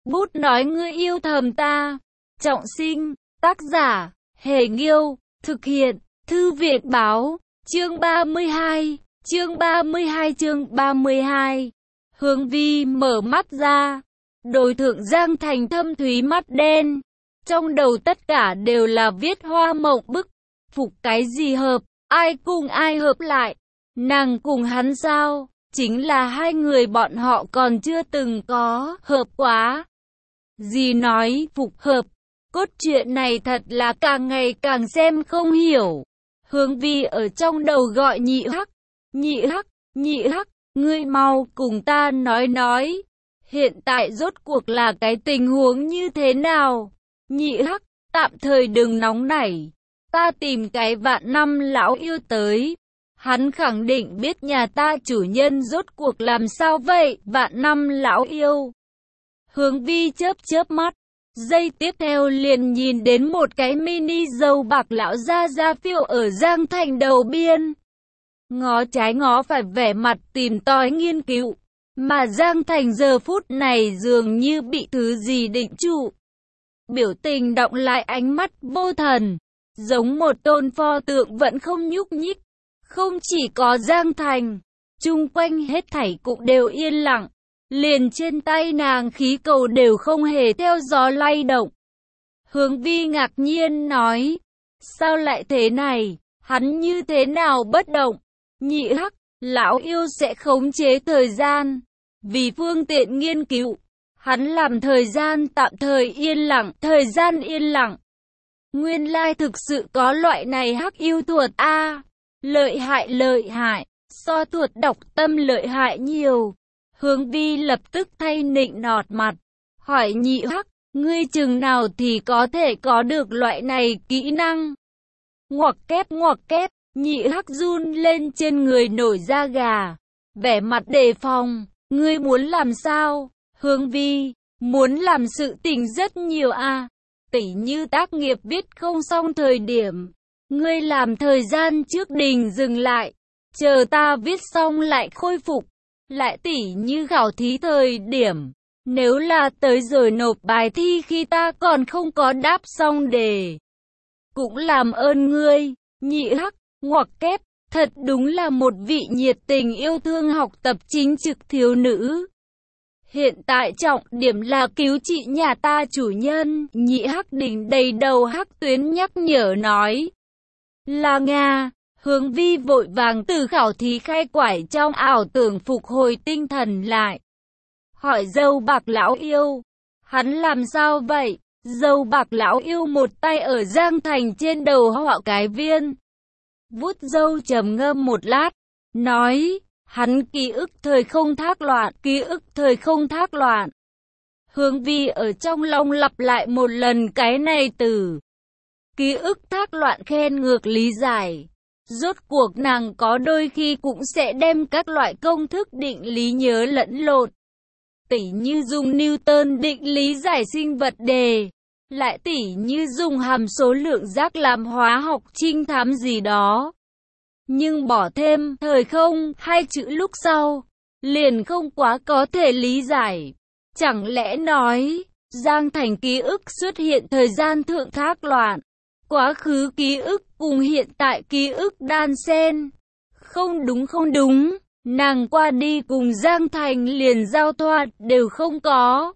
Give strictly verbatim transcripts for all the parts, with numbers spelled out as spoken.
Bút nói ngươi yêu thầm ta. Trọng sinh, tác giả, Hề Nghiêu, thực hiện, Thư viện Báo, chương ba mươi hai, chương ba mươi hai chương ba mươi hai. Hướng Vi mở mắt ra, đối thượng Giang Thành thâm thúy mắt đen. Trong đầu tất cả đều là viết hoa mộng bức, phục cái gì hợp, ai cùng ai hợp lại, nàng cùng hắn sao, chính là hai người bọn họ còn chưa từng có hợp quá. Dì nói phục hợp, cốt truyện này thật là càng ngày càng xem không hiểu. Hướng Vi ở trong đầu gọi nhị hắc, nhị hắc, nhị hắc, ngươi mau cùng ta nói nói, hiện tại rốt cuộc là cái tình huống như thế nào? Nhị hắc, tạm thời đừng nóng nảy, ta tìm cái vạn năm lão yêu tới, hắn khẳng định biết nhà ta chủ nhân rốt cuộc làm sao vậy. Vạn năm lão yêu. Hướng Vi chớp chớp mắt, giây tiếp theo liền nhìn đến một cái mini dâu bạc lão ra ra phiêu ở Giang Thành đầu biên. Ngó trái ngó phải vẻ mặt tìm tòi nghiên cứu, mà Giang Thành giờ phút này dường như bị thứ gì định trụ. Biểu tình động lại, ánh mắt vô thần, giống một tôn pho tượng vẫn không nhúc nhích. Không chỉ có Giang Thành, chung quanh hết thảy cũng đều yên lặng, liền trên tay nàng khí cầu đều không hề theo gió lay động. Hướng Vi ngạc nhiên nói, sao lại thế này, hắn như thế nào bất động? Nhị hắc, lão yêu sẽ khống chế thời gian, vì phương tiện nghiên cứu, hắn làm thời gian tạm thời yên lặng, thời gian yên lặng. Nguyên lai thực sự có loại này hắc yêu thuật a, à, lợi hại lợi hại, so thuật đọc tâm lợi hại nhiều. Hướng Vi lập tức thay nịnh nọt mặt, hỏi nhị hắc, ngươi chừng nào thì có thể có được loại này kỹ năng? Ngoặc kép ngoặc kép, nhị hắc run lên trên người nổi da gà, vẻ mặt đề phòng, ngươi muốn làm sao? Hướng Vi, muốn làm sự tình rất nhiều a, à, tỉ như tác nghiệp viết không xong thời điểm, ngươi làm thời gian trước đình dừng lại, chờ ta viết xong lại khôi phục. Lại tỉ như khảo thí thời điểm, nếu là tới rồi nộp bài thi khi ta còn không có đáp xong đề, cũng làm ơn ngươi. Nhị hắc, ngoặc kép, thật đúng là một vị nhiệt tình yêu thương học tập chính trực thiếu nữ. Hiện tại trọng điểm là cứu trị nhà ta chủ nhân. Nhị hắc đỉnh đầy đầu hắc tuyến nhắc nhở nói. Là Nga. Hướng Vi vội vàng từ khảo thí khai quải trong ảo tưởng phục hồi tinh thần lại. Hỏi dâu bạc lão yêu, hắn làm sao vậy? Dâu bạc lão yêu một tay ở Giang Thành trên đầu họ cái viên. Vuốt dâu trầm ngâm một lát, nói, hắn ký ức thời không thác loạn, ký ức thời không thác loạn. Hướng Vi ở trong lòng lặp lại một lần cái này từ. Ký ức thác loạn khen ngược lý giải. Rốt cuộc nàng có đôi khi cũng sẽ đem các loại công thức định lý nhớ lẫn lộn. Tỉ như dùng Newton định lý giải sinh vật đề, lại tỉ như dùng hàm số lượng giác làm hóa học trinh thám gì đó. Nhưng bỏ thêm thời không hai chữ lúc sau, liền không quá có thể lý giải. Chẳng lẽ nói, Giang Thành ký ức xuất hiện thời gian thượng thác loạn, quá khứ ký ức cùng hiện tại ký ức đan xen? Không đúng không đúng, nàng qua đi cùng Giang Thành liền giao thoa đều không có.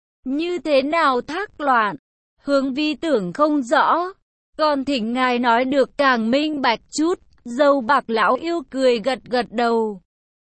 Như thế nào thác loạn? Hướng Vi tưởng không rõ, còn thỉnh ngài nói được càng minh bạch chút. Dâu bạc lão yêu cười gật gật đầu,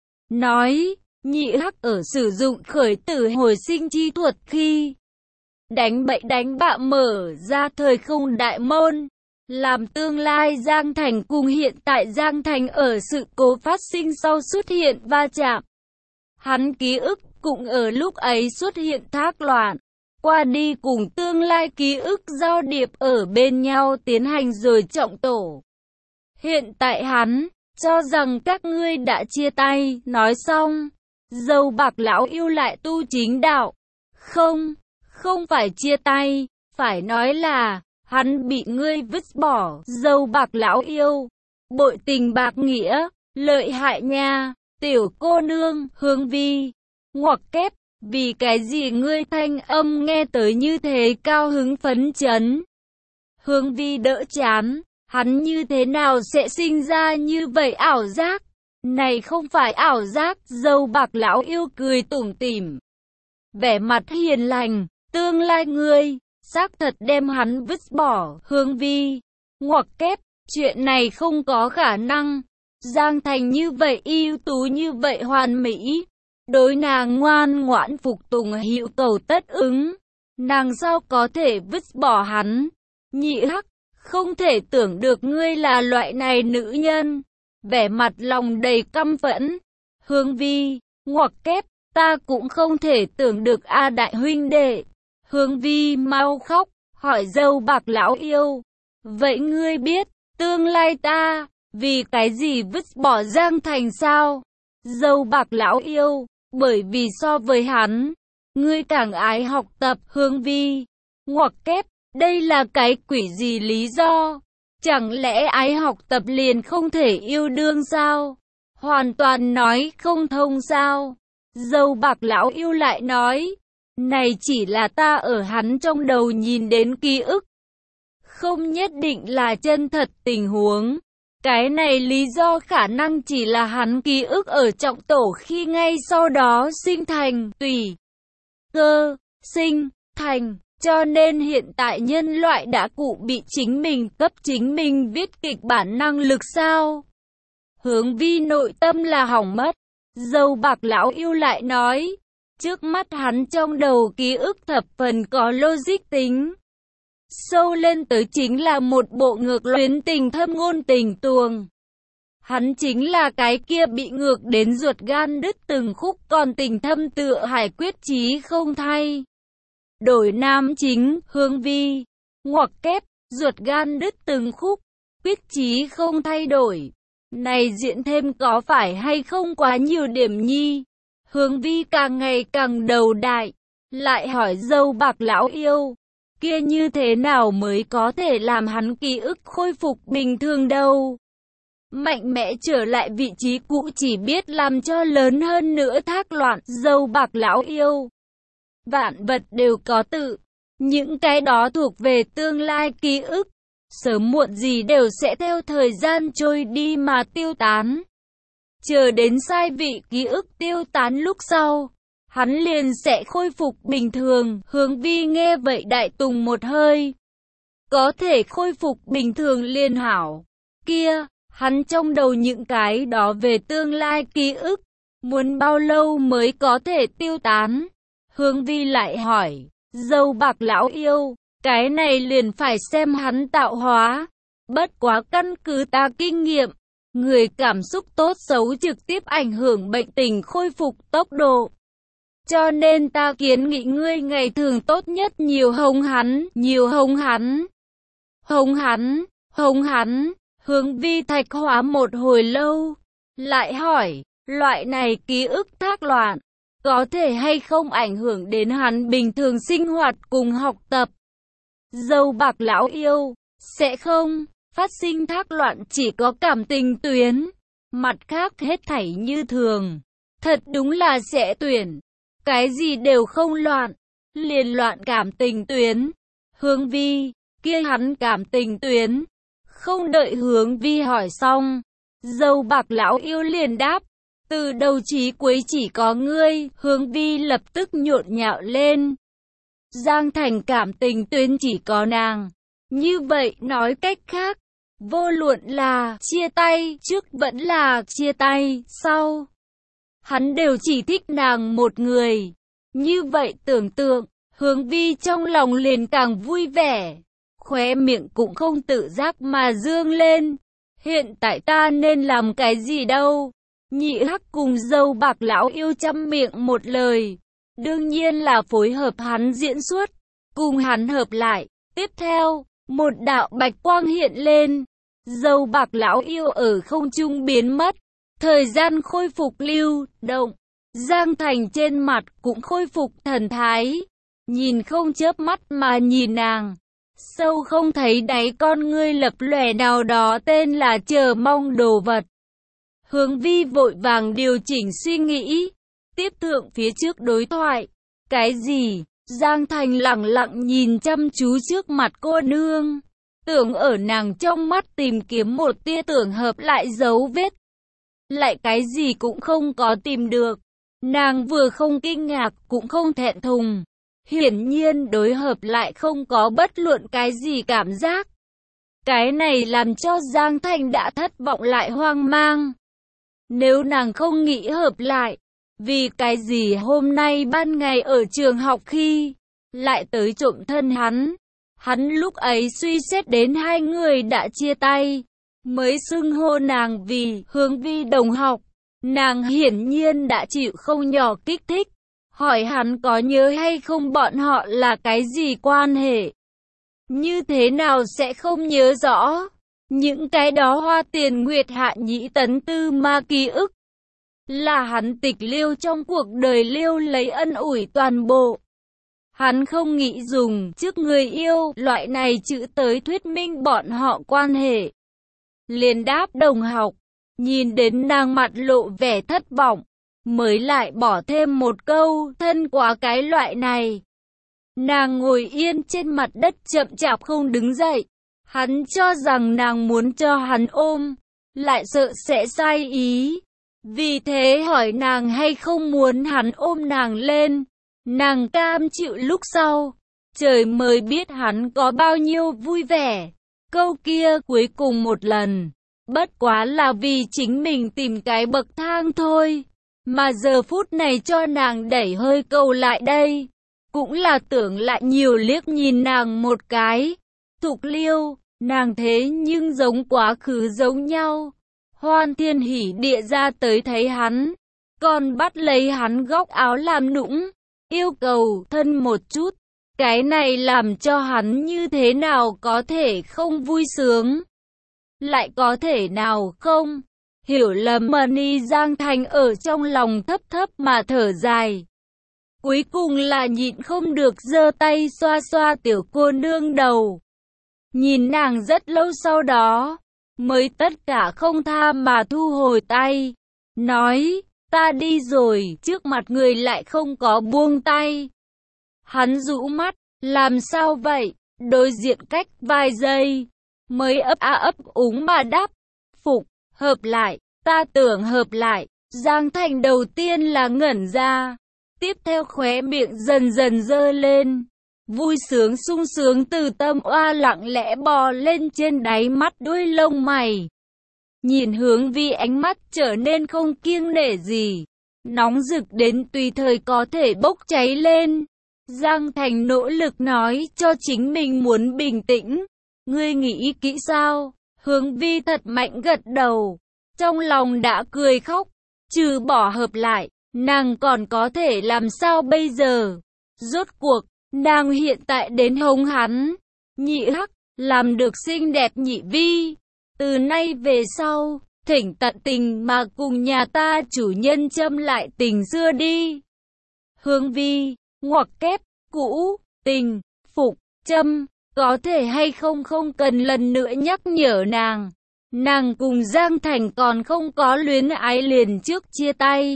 nói, nhị hắc ở sử dụng khởi tử hồi sinh chi thuật khi đánh bậy đánh bạ mở ra thời không đại môn, làm tương lai Giang Thành cùng hiện tại Giang Thành ở sự cố phát sinh sau xuất hiện va chạm. Hắn ký ức cũng ở lúc ấy xuất hiện thác loạn, qua đi cùng tương lai ký ức giao điệp ở bên nhau tiến hành rồi trọng tổ. Hiện tại hắn cho rằng các ngươi đã chia tay. Nói xong, dâu bạc lão yêu lại tu chính đạo. Không, không phải chia tay, phải nói là hắn bị ngươi vứt bỏ. Dâu bạc lão yêu, bội tình bạc nghĩa, lợi hại nha, tiểu cô nương. Hướng Vi, ngoặc kép, Vì cái gì ngươi thanh âm nghe tới như thế cao hứng phấn chấn? Hướng Vi đỡ chán, hắn như thế nào sẽ sinh ra như vậy ảo giác? Này không phải ảo giác, dâu bạc lão yêu cười tủm tỉm. Vẻ mặt hiền lành, tương lai ngươi, xác thật đem hắn vứt bỏ, Hướng Vi. Ngoặc kép, chuyện này không có khả năng. Giang Thành như vậy ưu tú như vậy hoàn mỹ. Đối nàng ngoan ngoãn phục tùng hữu cầu tất ứng. Nàng sao có thể vứt bỏ hắn? Nhị hắc, không thể tưởng được ngươi là loại này nữ nhân. Vẻ mặt lòng đầy căm phẫn. Hướng Vi, ngoặc kép, ta cũng không thể tưởng được a đại huynh đệ. Hướng Vi mau khóc, hỏi dâu bạc lão yêu. Vậy ngươi biết, tương lai ta, vì cái gì vứt bỏ Giang Thành sao? Dâu bạc lão yêu, bởi vì so với hắn, ngươi càng ái học tập. Hướng Vi, ngoặc kép, đây là cái quỷ gì lý do? Chẳng lẽ ái học tập liền không thể yêu đương sao? Hoàn toàn nói không thông sao? Dâu bạc lão yêu lại nói, này chỉ là ta ở hắn trong đầu nhìn đến ký ức. Không nhất định là chân thật tình huống. Cái này lý do khả năng chỉ là hắn ký ức ở trọng tổ khi ngay sau đó sinh thành, tùy cơ, sinh, thành. Cho nên hiện tại nhân loại đã cụ bị chính mình cấp chính mình viết kịch bản năng lực sao? Hướng Vi nội tâm là hỏng mất. Dâu bạc lão yêu lại nói, trước mắt hắn trong đầu ký ức thập phần có logic tính. Sâu lên tới chính là một bộ ngược luyến tình thâm ngôn tình tuồng. Hắn chính là cái kia bị ngược đến ruột gan đứt từng khúc còn tình thâm tựa hải quyết chí không thay. Đổi nam chính, Hướng Vi, ngoặc kép, ruột gan đứt từng khúc, quyết chí không thay đổi. Này diễn thêm có phải hay không quá nhiều điểm nhi? Hướng Vi càng ngày càng đầu đại, lại hỏi dâu bạc lão yêu, kia như thế nào mới có thể làm hắn ký ức khôi phục bình thường đâu? Mạnh mẽ trở lại vị trí cũ chỉ biết làm cho lớn hơn nữa thác loạn. Dâu bạc lão yêu, vạn vật đều có tự, những cái đó thuộc về tương lai ký ức, sớm muộn gì đều sẽ theo thời gian trôi đi mà tiêu tán. Chờ đến sai vị ký ức tiêu tán lúc sau, hắn liền sẽ khôi phục bình thường. Hướng Vi nghe vậy đại tùng một hơi. Có thể khôi phục bình thường liền hảo. Kia, hắn trong đầu những cái đó về tương lai ký ức, muốn bao lâu mới có thể tiêu tán? Hướng Vi lại hỏi, dâu bạc lão yêu, cái này liền phải xem hắn tạo hóa. Bất quá căn cứ ta kinh nghiệm, người cảm xúc tốt xấu trực tiếp ảnh hưởng bệnh tình khôi phục tốc độ. Cho nên ta kiến nghị ngươi ngày thường tốt nhất nhiều hống hắn, nhiều hống hắn. Hống hắn, hống hắn, Hướng Vi thạch hóa một hồi lâu, lại hỏi, loại này ký ức thác loạn, có thể hay không ảnh hưởng đến hắn bình thường sinh hoạt cùng học tập? Dâu bạc lão yêu, sẽ không, phát sinh thác loạn chỉ có cảm tình tuyến, mặt khác hết thảy như thường. Thật đúng là sẽ tuyển, cái gì đều không loạn, liền loạn cảm tình tuyến. Hướng Vi, kia hắn cảm tình tuyến. Không đợi Hướng Vi hỏi xong, dâu bạc lão yêu liền đáp, từ đầu chí cuối chỉ có ngươi. Hướng Vi lập tức nhộn nhạo lên. Giang Thành cảm tình tuyến chỉ có nàng. Như vậy nói cách khác, vô luận là chia tay trước vẫn là chia tay sau, hắn đều chỉ thích nàng một người. Như vậy tưởng tượng, Hướng Vi trong lòng liền càng vui vẻ, khóe miệng cũng không tự giác mà dương lên. Hiện tại ta nên làm cái gì đâu? Nhị hắc cùng dâu bạc lão yêu chăm miệng một lời. Đương nhiên là phối hợp hắn diễn xuất, cùng hắn hợp lại. Tiếp theo, một đạo bạch quang hiện lên. Dâu bạc lão yêu ở không trung biến mất. Thời gian khôi phục lưu động. Giang Thành trên mặt cũng khôi phục thần thái. Nhìn không chớp mắt mà nhìn nàng. Sâu không thấy đáy con ngươi lập lòe nào đó tên là chờ mong đồ vật. Hướng Vi vội vàng điều chỉnh suy nghĩ. Tiếp thượng phía trước đối thoại. Cái gì? Giang Thành lẳng lặng nhìn chăm chú trước mặt cô nương, tưởng ở nàng trong mắt tìm kiếm một tia tưởng hợp lại dấu vết. Lại cái gì cũng không có tìm được. Nàng vừa không kinh ngạc cũng không thẹn thùng. Hiển nhiên đối hợp lại không có bất luận cái gì cảm giác. Cái này làm cho Giang Thành đã thất vọng lại hoang mang. Nếu nàng không nghĩ hợp lại, vì cái gì hôm nay ban ngày ở trường học khi lại tới trộm thân hắn. Hắn lúc ấy suy xét đến hai người đã chia tay, mới xưng hô nàng vì Hướng Vi đồng học. Nàng hiển nhiên đã chịu không nhỏ kích thích. Hỏi hắn có nhớ hay không bọn họ là cái gì quan hệ. Như thế nào sẽ không nhớ rõ. Những cái đó hoa tiền nguyệt hạ nhĩ tấn tư ma ký ức. Là hắn tịch liêu trong cuộc đời liêu lấy ân ủi toàn bộ. Hắn không nghĩ dùng trước người yêu loại này chữ tới thuyết minh bọn họ quan hệ. Liền đáp đồng học, nhìn đến nàng mặt lộ vẻ thất vọng, mới lại bỏ thêm một câu thân quá cái loại này. Nàng ngồi yên trên mặt đất chậm chạp không đứng dậy. Hắn cho rằng nàng muốn cho hắn ôm, lại sợ sẽ sai ý. Vì thế hỏi nàng hay không muốn hắn ôm nàng lên. Nàng cam chịu lúc sau. Trời mới biết hắn có bao nhiêu vui vẻ. Câu kia cuối cùng một lần. Bất quá là vì chính mình tìm cái bậc thang thôi. Mà giờ phút này cho nàng đẩy hơi câu lại đây. Cũng là tưởng lại nhiều liếc nhìn nàng một cái. Thục Liêu, nàng thế nhưng giống quá khứ giống nhau. Hoan thiên hỉ địa ra tới thấy hắn. Còn bắt lấy hắn góc áo làm nũng. Yêu cầu thân một chút. Cái này làm cho hắn như thế nào có thể không vui sướng. Lại có thể nào không? Hiểu lầm Mani Giang Thành ở trong lòng thấp thấp mà thở dài. Cuối cùng là nhịn không được giơ tay xoa xoa tiểu cô nương đầu. Nhìn nàng rất lâu sau đó, mới tất cả không tha mà thu hồi tay. Nói, ta đi rồi, trước mặt người lại không có buông tay. Hắn rũ mắt, làm sao vậy? Đối diện cách vài giây, mới ấp a ấp úng mà đáp. Phục, hợp lại, ta tưởng hợp lại. Giang Thành đầu tiên là ngẩn ra. Tiếp theo khóe miệng dần dần dơ lên. Vui sướng sung sướng từ tâm oa lặng lẽ bò lên trên đáy mắt đuôi lông mày. Nhìn Hướng Vi ánh mắt trở nên không kiêng nể gì. Nóng rực đến tùy thời có thể bốc cháy lên. Giang Thành nỗ lực nói cho chính mình muốn bình tĩnh. Ngươi nghĩ kỹ sao? Hướng Vi thật mạnh gật đầu. Trong lòng đã cười khóc. Trừ bỏ hợp lại, nàng còn có thể làm sao bây giờ? Rốt cuộc, nàng hiện tại đến hống hắn. Nhị hắc, làm được xinh đẹp nhị Vi. Từ nay về sau, thỉnh tận tình mà cùng nhà ta chủ nhân châm lại tình xưa đi. Hướng Vi, ngoặc kép, cũ, tình, phục, châm, có thể hay không không cần lần nữa nhắc nhở nàng. Nàng cùng Giang Thành còn không có luyến ái liền trước chia tay.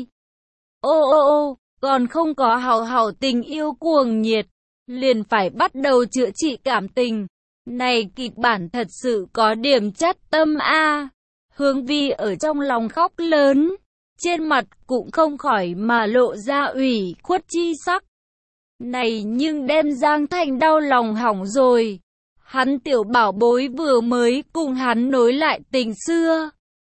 Ô ô ô, còn không có hào hào tình yêu cuồng nhiệt, liền phải bắt đầu chữa trị cảm tình. Này kịch bản thật sự có điểm chát tâm a. Hướng Vi ở trong lòng khóc lớn, trên mặt cũng không khỏi mà lộ ra ủy khuất chi sắc. Này nhưng đem Giang Thành đau lòng hỏng rồi. Hắn tiểu bảo bối vừa mới cùng hắn nối lại tình xưa.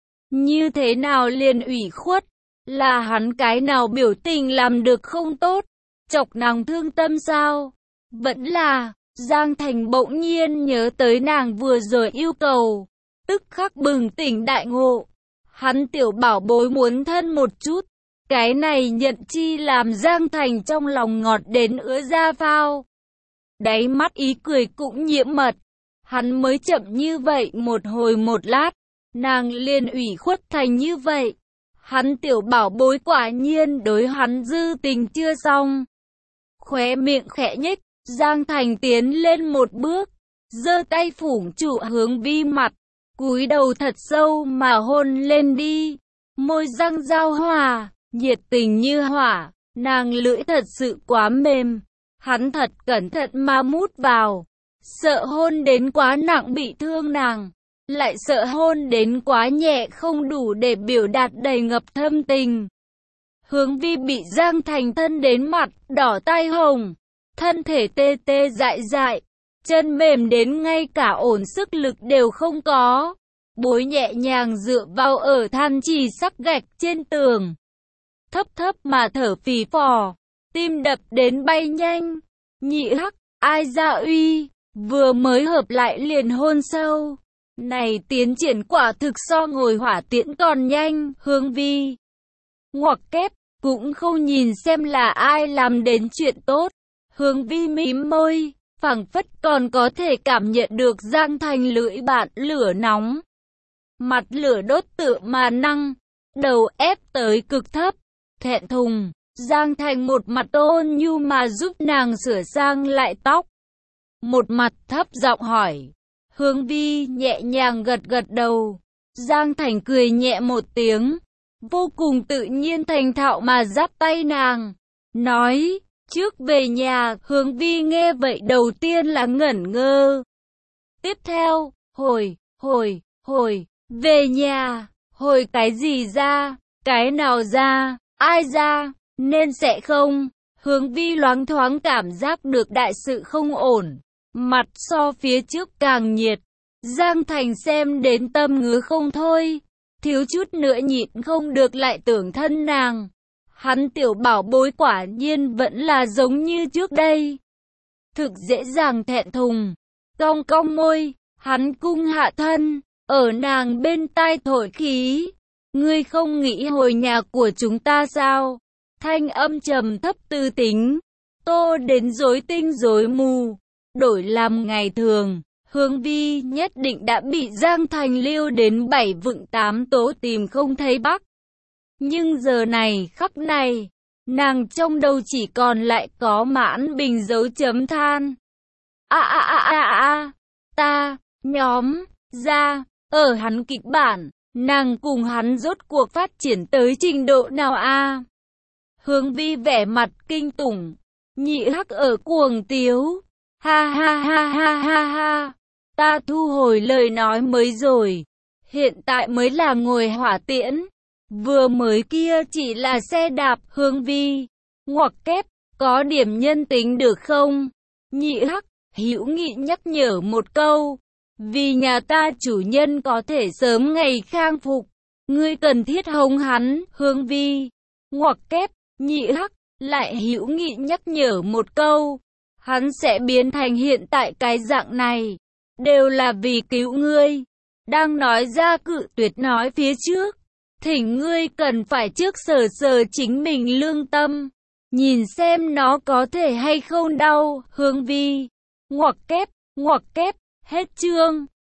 Như thế nào liền ủy khuất? Là hắn cái nào biểu tình làm được không tốt? Chọc nàng thương tâm sao? Vẫn là, Giang Thành bỗng nhiên nhớ tới nàng vừa rồi yêu cầu. Tức khắc bừng tỉnh đại ngộ. Hắn tiểu bảo bối muốn thân một chút. Cái này nhận chi làm Giang Thành trong lòng ngọt đến ứa ra phao. Đáy mắt ý cười cũng nhiễm mật. Hắn mới chậm như vậy một hồi một lát. Nàng liền ủy khuất thành như vậy. Hắn tiểu bảo bối quả nhiên đối hắn dư tình chưa xong. Khóe miệng khẽ nhếch, Giang Thành tiến lên một bước. Giơ tay phủng trụ Hướng Vi mặt. Cúi đầu thật sâu mà hôn lên đi. Môi răng giao hòa, nhiệt tình như hỏa. Nàng lưỡi thật sự quá mềm. Hắn thật cẩn thận mà mút vào. Sợ hôn đến quá nặng bị thương nàng. Lại sợ hôn đến quá nhẹ không đủ để biểu đạt đầy ngập thâm tình. Hướng Vi bị Giang Thành thân đến mặt đỏ tai hồng. Thân thể tê tê dại dại. Chân mềm đến ngay cả ổn sức lực đều không có. Bối nhẹ nhàng dựa vào ở than chỉ sắc gạch trên tường. Thấp thấp mà thở phì phò. Tim đập đến bay nhanh. Nhị hắc, ai ra uy. Vừa mới hợp lại liền hôn sâu. Này tiến triển quả thực so ngồi hỏa tiễn còn nhanh. Hướng Vi ngoặc kép, cũng không nhìn xem là ai làm đến chuyện tốt. Hướng Vi mím môi, phảng phất còn có thể cảm nhận được Giang Thành lưỡi bạn lửa nóng. Mặt lửa đốt tựa mà năng, đầu ép tới cực thấp, thẹn thùng. Giang Thành một mặt ôn nhu mà giúp nàng sửa sang lại tóc. Một mặt thấp giọng hỏi. Hướng Vi nhẹ nhàng gật gật đầu. Giang Thành cười nhẹ một tiếng. Vô cùng tự nhiên thành thạo mà giáp tay nàng. Nói, trước về nhà. Hướng Vi nghe vậy đầu tiên là ngẩn ngơ. Tiếp theo, hồi, hồi, hồi, về nhà. Hồi cái gì ra? Cái nào ra? Ai ra? Nên sẽ không. Hướng Vi loáng thoáng cảm giác được đại sự không ổn. Mặt so phía trước càng nhiệt. Giang Thành xem đến tâm ngứa không thôi. Thiếu chút nữa nhịn không được lại tưởng thân nàng. Hắn tiểu bảo bối quả nhiên vẫn là giống như trước đây. Thực dễ dàng thẹn thùng. Cong cong môi, hắn cung hạ thân, ở nàng bên tai thổi khí. Ngươi không nghĩ hồi nhà của chúng ta sao? Thanh âm trầm thấp tư tính. Tô đến rối tinh rối mù. Đổi làm ngày thường, Hướng Vi nhất định đã bị Giang Thành lưu đến bảy vựng tám tố tìm không thấy bắc. Nhưng giờ này khắc này, nàng trong đầu chỉ còn lại có mãn bình dấu chấm than. A a a a a, ta, nhóm, ra, ở hắn kịch bản, nàng cùng hắn rốt cuộc phát triển tới trình độ nào a? Hướng Vi vẻ mặt kinh tủng, nhị hắc ở cuồng tiếu. Ha ha ha ha ha ha, ta thu hồi lời nói mới rồi, hiện tại mới là ngồi hỏa tiễn, vừa mới kia chỉ là xe đạp. Hướng Vi ngoặc kép, có điểm nhân tính được không? Nhị hắc hữu nghị nhắc nhở một câu, vì nhà ta chủ nhân có thể sớm ngày khang phục, ngươi cần thiết hống hắn. Hướng Vi ngoặc kép, nhị hắc lại hữu nghị nhắc nhở một câu, hắn sẽ biến thành hiện tại cái dạng này, đều là vì cứu ngươi. Đang nói ra cự tuyệt nói phía trước, thỉnh ngươi cần phải trước sờ sờ chính mình lương tâm, nhìn xem nó có thể hay không đau. Hướng Vi ngoặc kép, ngoặc kép, hết chương.